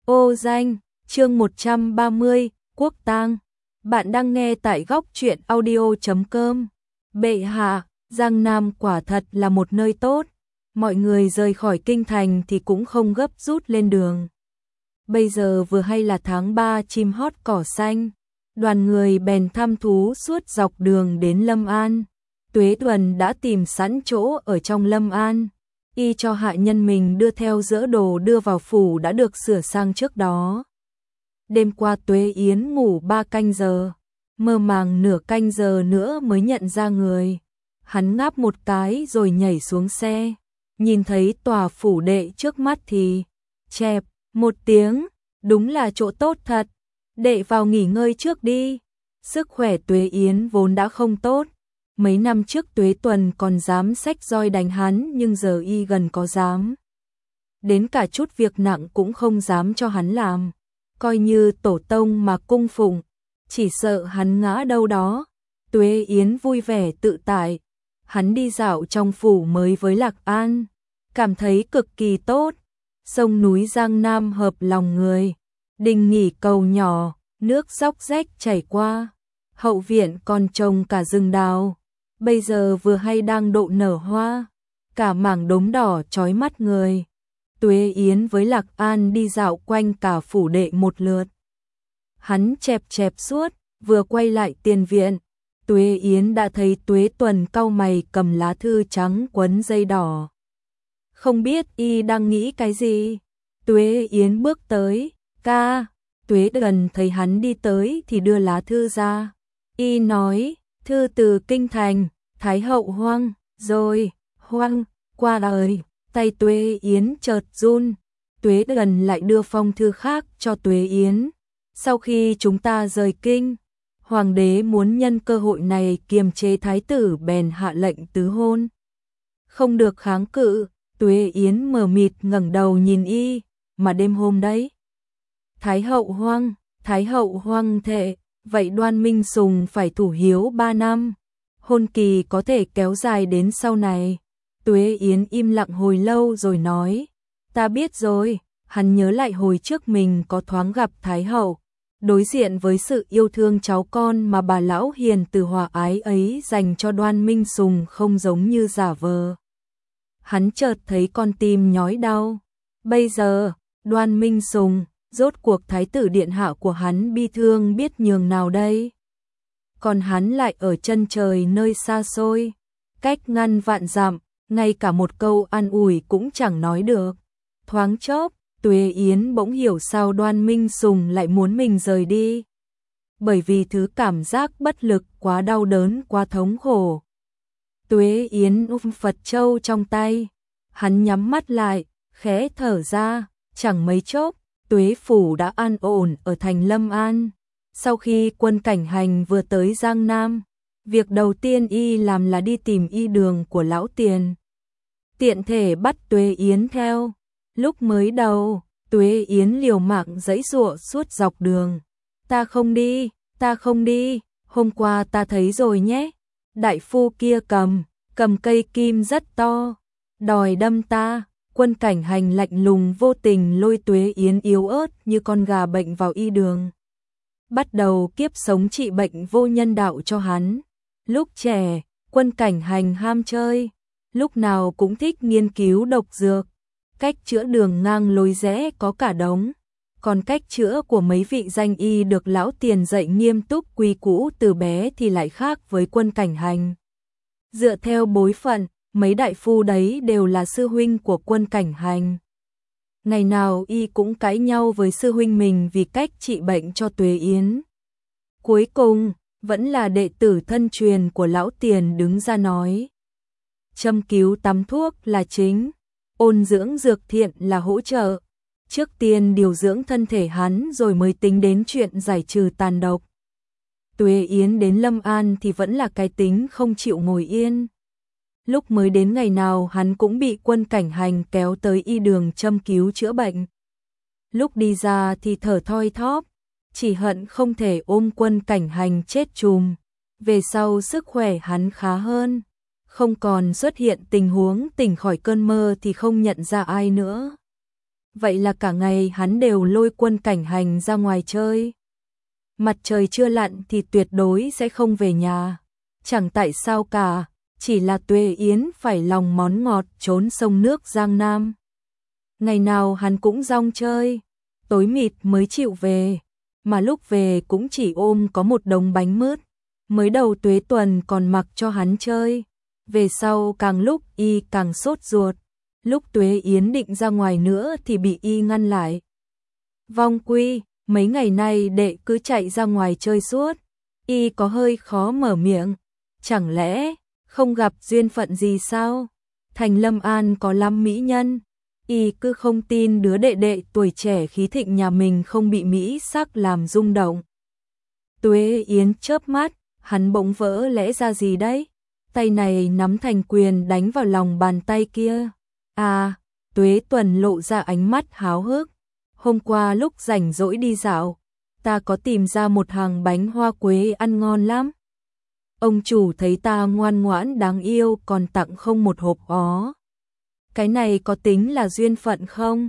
Ô danh, chương 130, Quốc tang. Bạn đang nghe tại góc truyện audio.com. Bệ hạ, Giang Nam quả thật là một nơi tốt. Mọi người rời khỏi kinh thành thì cũng không gấp rút lên đường. Bây giờ vừa hay là tháng 3 chim hót cỏ xanh. Đoàn người bèn thăm thú suốt dọc đường đến Lâm An. Tuế Tuần đã tìm sẵn chỗ ở trong Lâm An. Y cho hạ nhân mình đưa theo dỡ đồ đưa vào phủ đã được sửa sang trước đó. Đêm qua Tuế Yến ngủ 3 canh giờ, mơ màng nửa canh giờ nữa mới nhận ra người. Hắn ngáp một cái rồi nhảy xuống xe, nhìn thấy tòa phủ đệ trước mắt thì chẹp một tiếng, đúng là chỗ tốt thật, đệ vào nghỉ ngơi trước đi. Sức khỏe Tuế Yến vốn đã không tốt. Mấy năm trước Tuế Tuần còn dám xách roi đánh hắn, nhưng giờ y gần có dám. Đến cả chút việc nặng cũng không dám cho hắn làm. Coi như tổ tông mà cung phụng, chỉ sợ hắn ngã đâu đó. Tuế Yến vui vẻ tự tại. Hắn đi dạo trong phủ mới với Lạc An, cảm thấy cực kỳ tốt. Sông núi Giang Nam hợp lòng người. Đình nghỉ cầu nhỏ, nước róc rách chảy qua. Hậu viện còn trồng cả rừng đào. Bây giờ vừa hay đang độ nở hoa, cả mảng đốm đỏ chói mắt người. Tuế Yến với Lạc An đi dạo quanh cả phủ đệ một lượt. Hắn chẹp chẹp suốt, vừa quay lại tiền viện, Tuế Yến đã thấy Tuế Tuần cau mày cầm lá thư trắng quấn dây đỏ. Không biết y đang nghĩ cái gì. Tuế Yến bước tới, ca. Tuế Tuần thấy hắn đi tới thì đưa lá thư ra. Y nói, thư từ kinh thành, Thái hậu Hoang, rồi, Hoang, qua đời. Tay Tuế Yến chợt run. Tuế Tuần lại đưa phong thư khác cho Tuế Yến. Sau khi chúng ta rời kinh, hoàng đế muốn nhân cơ hội này kiềm chế thái tử bèn hạ lệnh tứ hôn. Không được kháng cự. Tuế Yến mờ mịt ngẩng đầu nhìn y, mà đêm hôm đấy. Thái hậu Hoang thệ, vậy Đoan Minh Sùng phải thủ hiếu 3 năm. Hôn kỳ có thể kéo dài đến sau này. Tuế Yến im lặng hồi lâu rồi nói, ta biết rồi. Hắn nhớ lại hồi trước mình có thoáng gặp Thái hậu, đối diện với sự yêu thương cháu con mà bà lão hiền từ hòa ái ấy dành cho Đoan Minh Sùng không giống như giả vờ. Hắn chợt thấy con tim nhói đau. Bây giờ, Đoan Minh Sùng, rốt cuộc thái tử điện hạ của hắn bi thương biết nhường nào đây? Còn hắn lại ở chân trời nơi xa xôi, cách ngăn vạn dặm, ngay cả một câu an ủi cũng chẳng nói được. Thoáng chốc, Tuế Yến bỗng hiểu sao Đoan Minh Sùng lại muốn mình rời đi. Bởi vì thứ cảm giác bất lực quá đau đớn, quá thống khổ. Tuế Yến ôm Phật châu trong tay, hắn nhắm mắt lại, khẽ thở ra, chẳng mấy chốc, Tuế phủ đã an ổn ở thành Lâm An. Sau khi quân cảnh hành vừa tới Giang Nam, việc đầu tiên y làm là đi tìm y đường của lão tiền. Tiện thể bắt Tuế Yến theo. Lúc mới đầu, Tuế Yến liều mạng giãy giụa suốt dọc đường. Ta không đi, hôm qua ta thấy rồi nhé. Đại phu kia cầm cây kim rất to, đòi đâm ta. Quân cảnh hành lạnh lùng vô tình lôi Tuế Yến yếu ớt như con gà bệnh vào y đường. Bắt đầu kiếp sống trị bệnh vô nhân đạo cho hắn. Lúc trẻ, quân cảnh hành ham chơi, lúc nào cũng thích nghiên cứu độc dược. Cách chữa đường ngang lối rẽ có cả đống. Còn cách chữa của mấy vị danh y được lão tiền dạy nghiêm túc quy cũ từ bé thì lại khác với quân cảnh hành. Dựa theo bối phận, mấy đại phu đấy đều là sư huynh của quân cảnh hành. Ngày nào y cũng cãi nhau với sư huynh mình vì cách trị bệnh cho Tuế Yến. Cuối cùng, vẫn là đệ tử thân truyền của lão tiền đứng ra nói. Châm cứu tắm thuốc là chính, ôn dưỡng dược thiện là hỗ trợ. Trước tiên điều dưỡng thân thể hắn rồi mới tính đến chuyện giải trừ tàn độc. Tuế Yến đến Lâm An thì vẫn là cái tính không chịu ngồi yên. Lúc mới đến ngày nào hắn cũng bị quân cảnh hành kéo tới y đường châm cứu chữa bệnh. Lúc đi ra thì thở thoi thóp, chỉ hận không thể ôm quân cảnh hành chết chùm. Về sau sức khỏe hắn khá hơn, không còn xuất hiện tình huống tỉnh khỏi cơn mơ thì không nhận ra ai nữa. vậy là cả ngày hắn đều lôi Quân Cảnh Hành ra ngoài chơi. Mặt trời chưa lặn thì tuyệt đối sẽ không về nhà. Chẳng tại sao cả, chỉ là Tuế Yến phải lòng món ngọt trốn sông nước Giang Nam. Ngày nào hắn cũng rong chơi, tối mịt mới chịu về, mà lúc về cũng chỉ ôm có một đống bánh mứt. Mới đầu Tuế Tuần còn mặc cho hắn chơi, về sau càng lúc y càng sốt ruột. Lúc Tuế Yến định ra ngoài nữa thì bị y ngăn lại. Vong Quy, mấy ngày nay đệ cứ chạy ra ngoài chơi suốt. Y có hơi khó mở miệng. Chẳng lẽ không gặp duyên phận gì sao? Thành Lâm An có lắm mỹ nhân. Y cứ không tin đứa đệ đệ tuổi trẻ khí thịnh nhà mình không bị mỹ sắc làm rung động. Tuế Yến chớp mắt, hắn bỗng vỡ lẽ ra gì đấy? Tay này nắm thành quyền đánh vào lòng bàn tay kia. À, Tuế Tuần lộ ra ánh mắt háo hức. Hôm qua lúc rảnh rỗi đi dạo, ta có tìm ra một hàng bánh hoa quế ăn ngon lắm. Ông chủ thấy ta ngoan ngoãn đáng yêu còn tặng không một hộp ó. Cái này có tính là duyên phận không?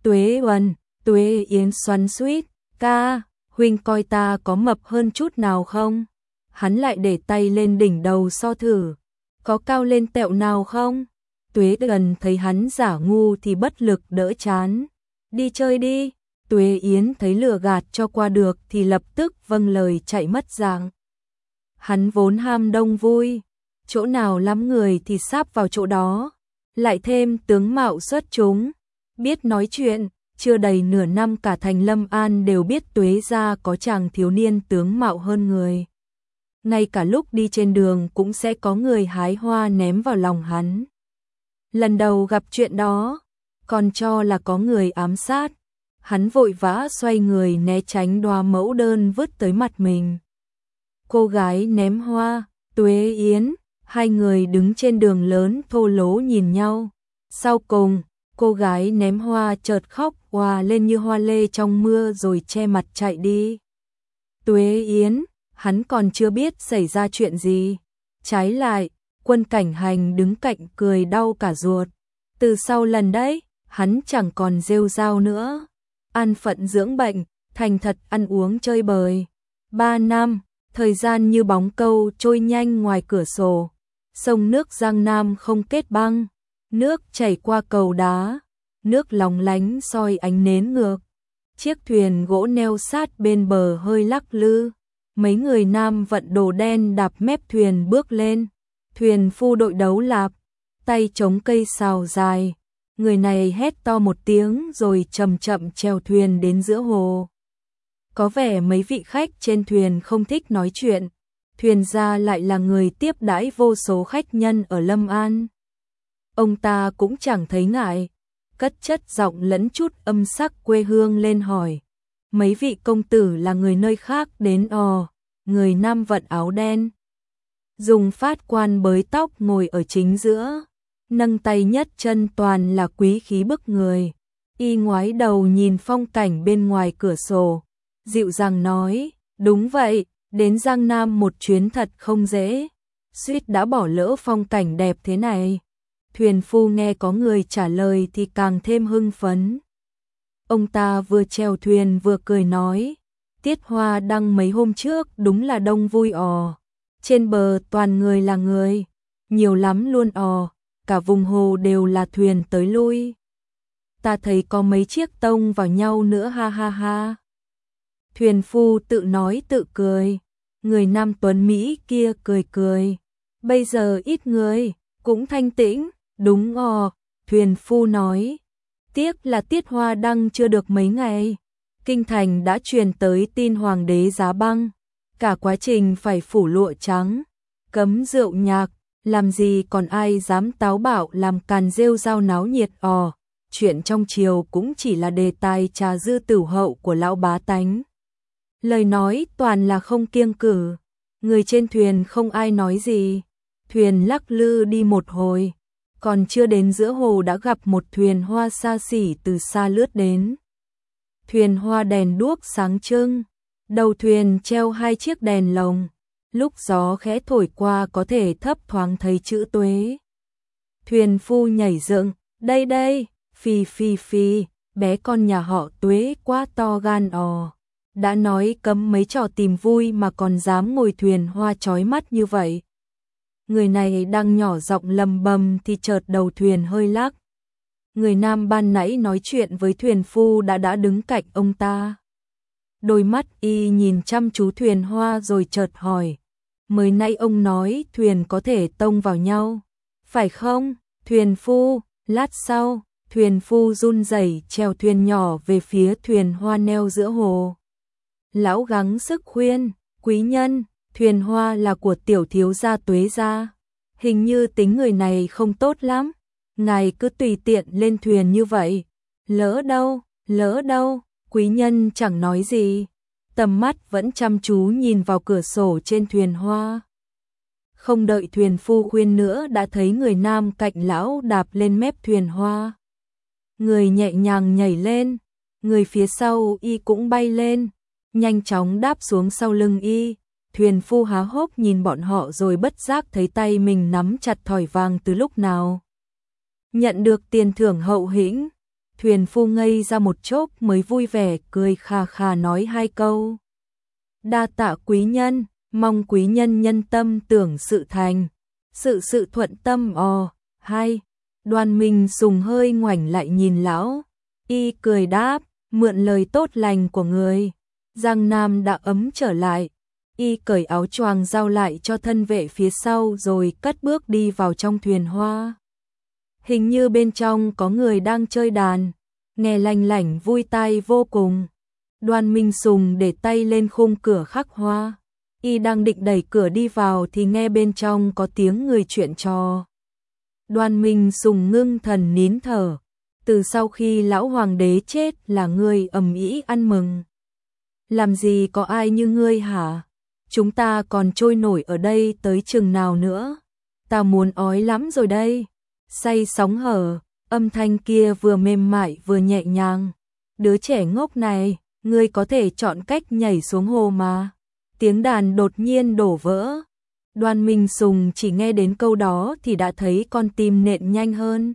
Tuế Yến xoắn xuýt, ca, huynh coi ta có mập hơn chút nào không? Hắn lại để tay lên đỉnh đầu so thử, có cao lên tẹo nào không? Tuế Tuần thấy hắn giả ngu thì bất lực đỡ chán. Đi chơi đi. Tuế Yến thấy lừa gạt cho qua được thì lập tức vâng lời chạy mất dạng. Hắn vốn ham đông vui, chỗ nào lắm người thì sáp vào chỗ đó, lại thêm tướng mạo xuất chúng, biết nói chuyện, chưa đầy nửa năm cả thành Lâm An đều biết Tuế gia có chàng thiếu niên tướng mạo hơn người. Ngay cả lúc đi trên đường cũng sẽ có người hái hoa ném vào lòng hắn. Lần đầu gặp chuyện đó, còn cho là có người ám sát, hắn vội vã xoay người né tránh đóa mẫu đơn vứt tới mặt mình. Cô gái ném hoa, Tuế Yến, hai người đứng trên đường lớn thô lỗ nhìn nhau. Sau cùng, cô gái ném hoa chợt khóc òa lên như hoa lê trong mưa rồi che mặt chạy đi. Tuế Yến, hắn còn chưa biết xảy ra chuyện gì. Trái lại, Quân Cảnh Hành đứng cạnh cười đau cả ruột. Từ sau lần đấy, hắn chẳng còn rêu rao nữa. An phận dưỡng bệnh, thành thật ăn uống chơi bời. 3 năm, thời gian như bóng câu trôi nhanh ngoài cửa sổ. Sông nước Giang Nam không kết băng, nước chảy qua cầu đá, nước lóng lánh soi ánh nến ngược. Chiếc thuyền gỗ neo sát bên bờ hơi lắc lư. Mấy người nam vận đồ đen đạp mép thuyền bước lên. Thuyền phu đội đấu lạp, tay chống cây sào dài. Người này hét to một tiếng rồi chậm chậm chèo thuyền đến giữa hồ. Có vẻ mấy vị khách trên thuyền không thích nói chuyện. Thuyền gia lại là người tiếp đãi vô số khách nhân ở Lâm An. Ông ta cũng chẳng thấy ngại, cất chất giọng lẫn chút âm sắc quê hương lên hỏi. Mấy vị công tử là người nơi khác đến người nam vận áo đen. Dùng phát quan bới tóc ngồi ở chính giữa, nâng tay nhất chân toàn là quý khí bức người. Y ngoái đầu nhìn phong cảnh bên ngoài cửa sổ, dịu dàng nói, đúng vậy, đến Giang Nam một chuyến thật không dễ, suýt đã bỏ lỡ phong cảnh đẹp thế này. Thuyền phu nghe có người trả lời thì càng thêm hưng phấn. Ông ta vừa chèo thuyền vừa cười nói, tiết hoa đăng mấy hôm trước đúng là đông vui trên bờ toàn người là người, nhiều lắm luôn cả vùng hồ đều là thuyền tới lui. Ta thấy có mấy chiếc tông vào nhau nữa ha ha ha. Thuyền phu tự nói tự cười, người nam tuấn Mỹ kia cười cười. Bây giờ ít người, cũng thanh tĩnh, đúng thuyền phu nói. Tiếc là tiết hoa đăng chưa được mấy ngày. Kinh thành đã truyền tới tin hoàng đế giá băng. Cả quá trình phải phủ lụa trắng, cấm rượu nhạc, làm gì còn ai dám táo bạo làm càn rêu rao náo nhiệt chuyện trong triều cũng chỉ là đề tài trà dư tửu hậu của lão bá tánh. Lời nói toàn là không kiêng cử, người trên thuyền không ai nói gì. Thuyền lắc lư đi một hồi, còn chưa đến giữa hồ đã gặp một thuyền hoa xa xỉ từ xa lướt đến. Thuyền hoa đèn đuốc sáng trưng, đầu thuyền treo 2 chiếc đèn lồng, lúc gió khẽ thổi qua có thể thấp thoáng thấy chữ Tuế. Thuyền phu nhảy dựng, đây đây, phi phi phi, bé con nhà họ Tuế quá to gan ò. Đã nói cấm mấy trò tìm vui mà còn dám ngồi thuyền hoa chói mắt như vậy. Người này đang nhỏ giọng lầm bầm thì chợt đầu thuyền hơi lắc. Người nam ban nãy nói chuyện với thuyền phu đã đứng cạnh ông ta. Đôi mắt y nhìn chăm chú thuyền hoa rồi chợt hỏi. Mới nãy ông nói thuyền có thể tông vào nhau, phải không? Thuyền phu, lát sau, thuyền phu run rẩy chèo thuyền nhỏ về phía thuyền hoa neo giữa hồ. Lão gắng sức khuyên, quý nhân, thuyền hoa là của tiểu thiếu gia Tuế gia. Hình như tính người này không tốt lắm. Ngài cứ tùy tiện lên thuyền như vậy. Lỡ đâu, quý nhân chẳng nói gì. Tầm mắt vẫn chăm chú nhìn vào cửa sổ trên thuyền hoa. Không đợi thuyền phu khuyên nữa đã thấy người nam cạnh lão đạp lên mép thuyền hoa. Người nhẹ nhàng nhảy lên, người phía sau y cũng bay lên, nhanh chóng đáp xuống sau lưng y. Thuyền phu há hốc nhìn bọn họ rồi bất giác thấy tay mình nắm chặt thỏi vàng từ lúc nào. Nhận được tiền thưởng hậu hĩnh, thuyền phu ngây ra một chốc mới vui vẻ cười khà khà nói hai câu. Đa tạ quý nhân, mong quý nhân nhân tâm tưởng sự thành, sự thuận tâm hay. Đoan Minh Sùng hơi ngoảnh lại nhìn lão, y cười đáp, mượn lời tốt lành của người. Giang Nam đã ấm trở lại, y cởi áo choàng giao lại cho thân vệ phía sau rồi cất bước đi vào trong thuyền hoa. Hình như bên trong có người đang chơi đàn, nghe lanh lảnh vui tai vô cùng. Đoan Minh Sùng để tay lên khung cửa khắc hoa, y đang định đẩy cửa đi vào thì nghe bên trong có tiếng người chuyện trò. Đoan Minh Sùng ngưng thần nín thở, từ sau khi lão hoàng đế chết là ngươi ầm ĩ ăn mừng. Làm gì có ai như ngươi hả? Chúng ta còn trôi nổi ở đây tới chừng nào nữa? Ta muốn ói lắm rồi đây. Say sóng hở, âm thanh kia vừa mềm mại vừa nhẹ nhàng. Đứa trẻ ngốc này, ngươi có thể chọn cách nhảy xuống hồ mà. Tiếng đàn đột nhiên đổ vỡ. Đoan Minh Sùng chỉ nghe đến câu đó thì đã thấy con tim nện nhanh hơn.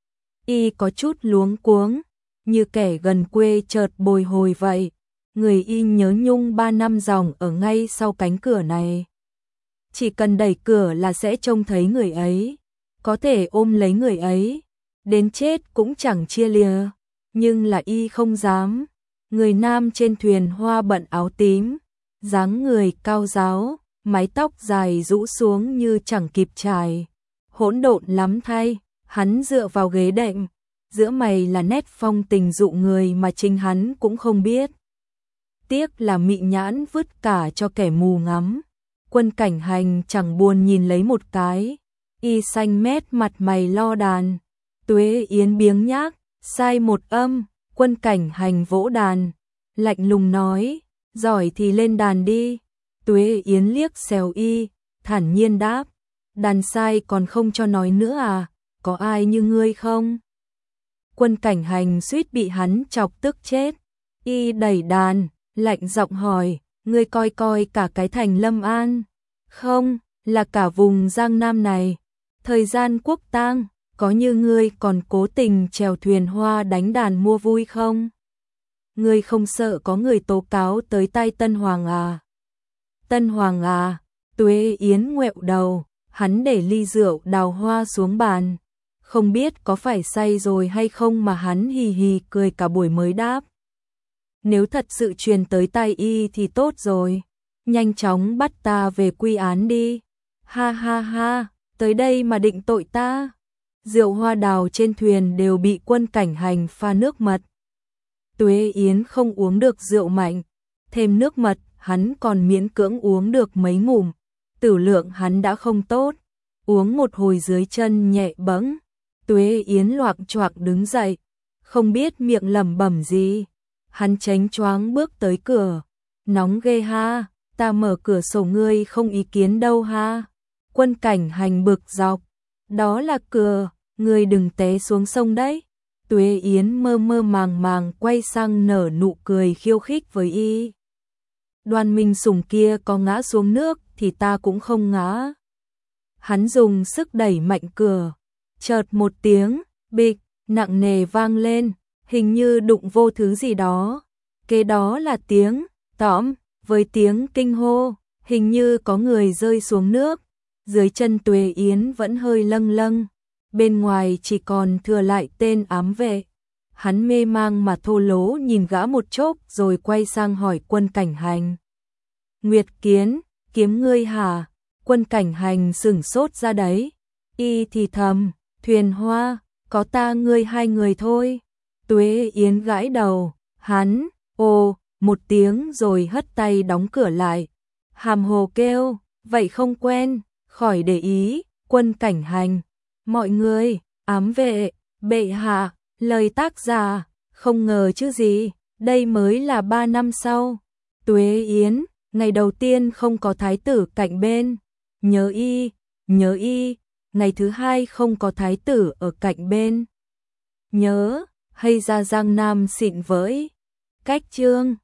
Y có chút luống cuống, như kẻ gần quê chợt bồi hồi vậy. Người y nhớ nhung 3 năm dòng ở ngay sau cánh cửa này. Chỉ cần đẩy cửa là sẽ trông thấy người ấy, có thể ôm lấy người ấy, đến chết cũng chẳng chia lìa. Nhưng là y không dám. Người nam trên thuyền hoa bận áo tím, dáng người cao ráo, mái tóc dài rũ xuống như chẳng kịp chải. Hỗn độn lắm thay, hắn dựa vào ghế đệm, giữa mày là nét phong tình dụ người mà chính hắn cũng không biết. Tiếc là mị nhãn vứt cả cho kẻ mù ngắm. Quân Cảnh Hành chẳng buồn nhìn lấy một cái, y xanh mét mặt mày lo đàn. Tuế Yến biếng nhác, sai một âm. Quân Cảnh Hành vỗ đàn, lạnh lùng nói, giỏi thì lên đàn đi. Tuế Yến liếc xèo y, thản nhiên đáp, đàn sai còn không cho nói nữa à, có ai như ngươi không? Quân Cảnh Hành suýt bị hắn chọc tức chết. Y đẩy đàn, lạnh giọng hỏi, ngươi coi coi cả cái thành Lâm An, không, là cả vùng Giang Nam này. Thời gian quốc tang, có như ngươi còn cố tình chèo thuyền hoa đánh đàn mua vui không? Ngươi không sợ có người tố cáo tới tay Tân Hoàng à? Tân Hoàng à? Tuế Yến ngoẹo đầu, hắn để ly rượu đào hoa xuống bàn. Không biết có phải say rồi hay không mà hắn hì hì cười cả buổi mới đáp. Nếu thật sự truyền tới tay y thì tốt rồi, nhanh chóng bắt ta về quy án đi. Ha ha ha, tới đây mà định tội ta. Rượu hoa đào trên thuyền đều bị Quân Cảnh Hành pha nước mật. Tuế Yến không uống được rượu mạnh, thêm nước mật hắn còn miễn cưỡng uống được mấy ngụm. Tử lượng hắn đã không tốt, uống một hồi dưới chân nhẹ bẫng. Tuế Yến loạng choạng đứng dậy, không biết miệng lẩm bẩm gì. Hắn chánh choáng bước tới cửa, nóng ghê ha, ta mở cửa sổ ngươi không ý kiến đâu ha. Quân Cảnh Hành bực dọc, đó là cửa, ngươi đừng té xuống sông đấy. Tuế Yến mơ mơ màng màng quay sang nở nụ cười khiêu khích với y. Đoan Minh Sùng kia có ngã xuống nước thì ta cũng không ngã. Hắn dùng sức đẩy mạnh cửa, chợt một tiếng bịch nặng nề vang lên, hình như đụng vô thứ gì đó. Kế đó là tiếng tõm với tiếng kinh hô, hình như có người rơi xuống nước. Dưới chân Tuế Yến vẫn hơi lâng lâng, bên ngoài chỉ còn thừa lại tên ám vệ. Hắn mê mang mà thô lỗ nhìn gã một chốc rồi quay sang hỏi Quân Cảnh Hành. Nguyệt Kiến, kiếm ngươi hả? Quân Cảnh Hành sửng sốt ra đấy. Y thì thầm, Thuyền Hoa, có ta ngươi hai người thôi. Tuế Yến gãi đầu, hắn, ồ, một tiếng rồi hất tay đóng cửa lại. Hàm hồ kêu, vậy không quen, khỏi để ý. Quân Cảnh Hành, mọi người, ám vệ, bệ hạ, lời tác giả, không ngờ chứ gì, đây mới là 3 năm sau. Tuế Yến, ngày đầu tiên không có thái tử cạnh bên, nhớ y, ngày thứ hai không có thái tử ở cạnh bên. Nhớ, hay ra Giang Nam xịn với. Cách chương